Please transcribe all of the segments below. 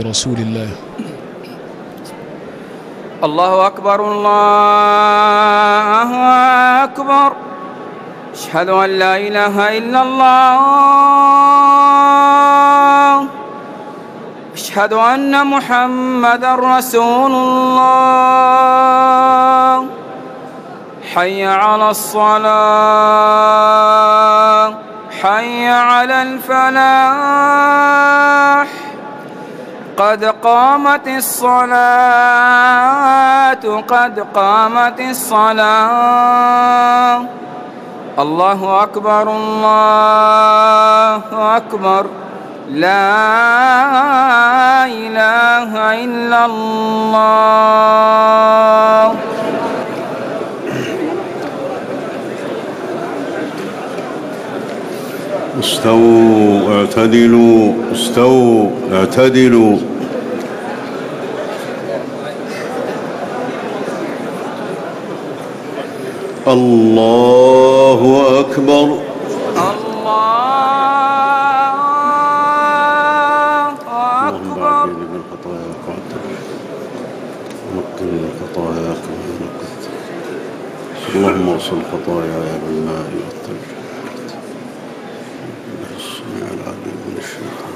رسول الله. الله أكبر الله أكبر. أشهد أن لا إله إلا الله. أشهد أن محمدًا رسول الله. حي على الصلاة، حي على الفلاح، قد قامت الصلاة، قد قامت الصلاة. الله أكبر الله أكبر. لا إله إلا الله. استووا اعتدلوا، استووا اعتدلوا. الله أكبر. الله أكبر. اللهم اغسل خطاياي بالماء والثلج. السميع العليم من الشيطان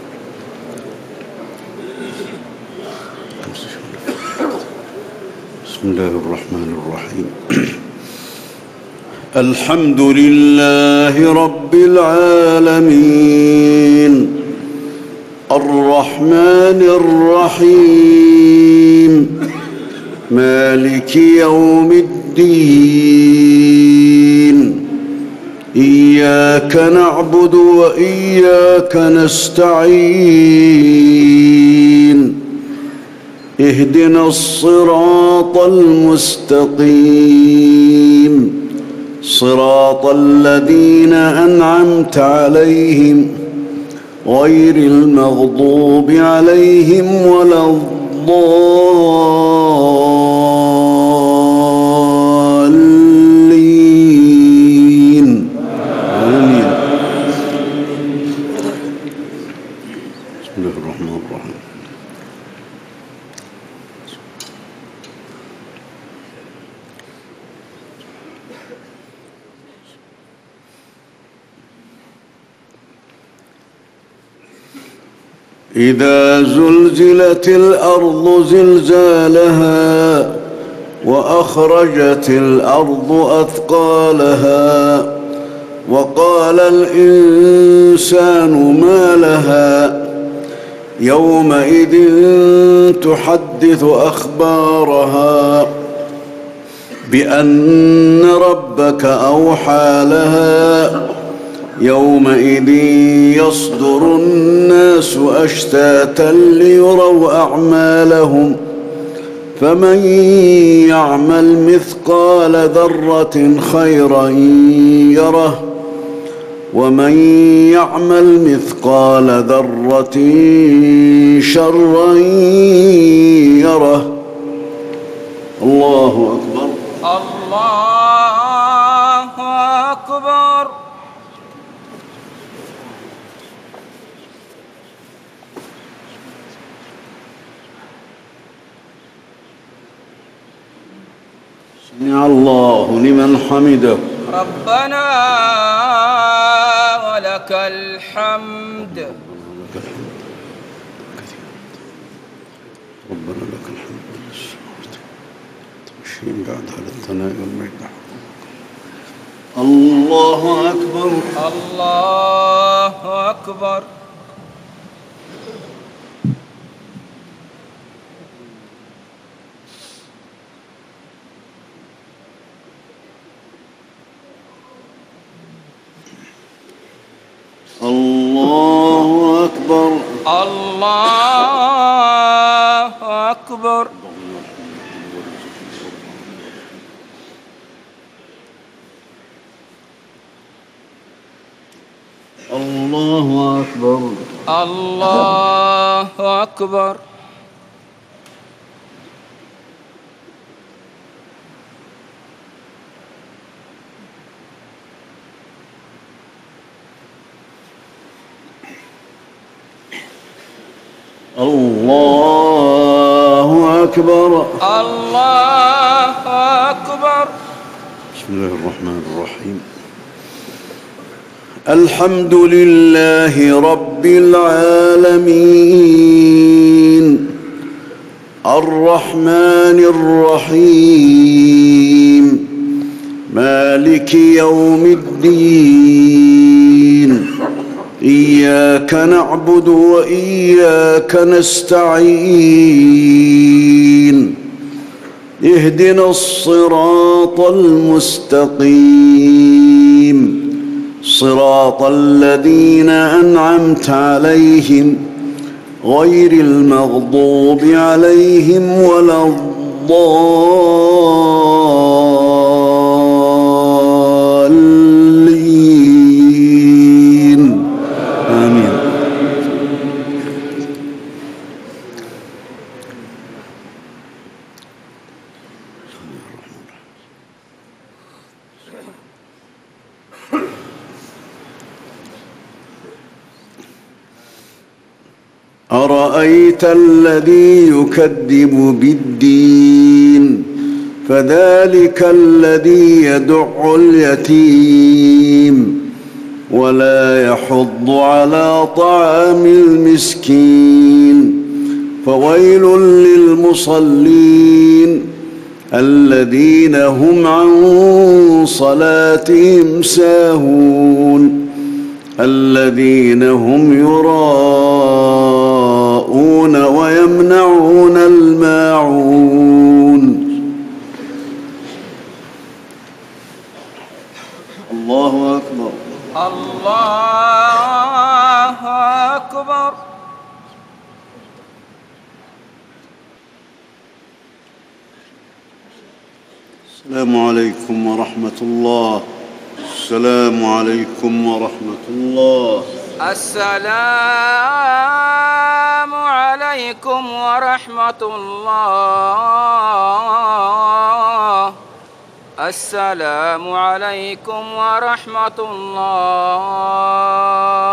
الرجيم. بسم الله الرحمن الرحيم. الحمد لله رب العالمين الرحمن الرحيم مالك يوم الدين. إياك نعبد وإياك نستعين. اهدنا الصراط المستقيم صراط الذين أنعمت عليهم غير المغضوب عليهم ولا الضالين. آمين. بسم الله الرحمن الرحيم. إذا زلزلت الأرض زلزالها وأخرجت الأرض أثقالها وقال الإنسان ما لها يومئذ تحدث أخبارها بأن ربك أوحى لها يومئذ يصدر الناس أشتاتا ليروا أعمالهم فمن يعمل مثقال ذرة خيرا يره ومن يعمل مثقال ذرة شرا يره. الله أكبر. الله أكبر. سمع الله لمن حمده. ربنا ولك الحمد. ربنا لك الحمد تمشين بعدها للثناء والمجد. الله أكبر. الله أكبر. الله أكبر. الله أكبر. الله أكبر. الله أكبر. الله الله أكبر. الله أكبر. بسم الله الرحمن الرحيم. الحمد لله رب العالمين الرحمن الرحيم مالك يوم الدين إياك نعبد وإياك نستعين اهدنا الصراط المستقيم صراط الذين أنعمت عليهم غير المغضوب عليهم ولا الضالين آمين. أرأيت الذي يكذب بالدين فذلك الذي يدع اليتيم ولا يحض على طعام المسكين فويل للمصلين الذين هم عن صلاتهم ساهون الذين هم يراءون ويمنعون الماعون. الله أكبر. الله أكبر. السلام عليكم ورحمة الله. السلام عليكم ورحمة الله. السلام عليكم ورحمة الله. السلام عليكم ورحمة الله.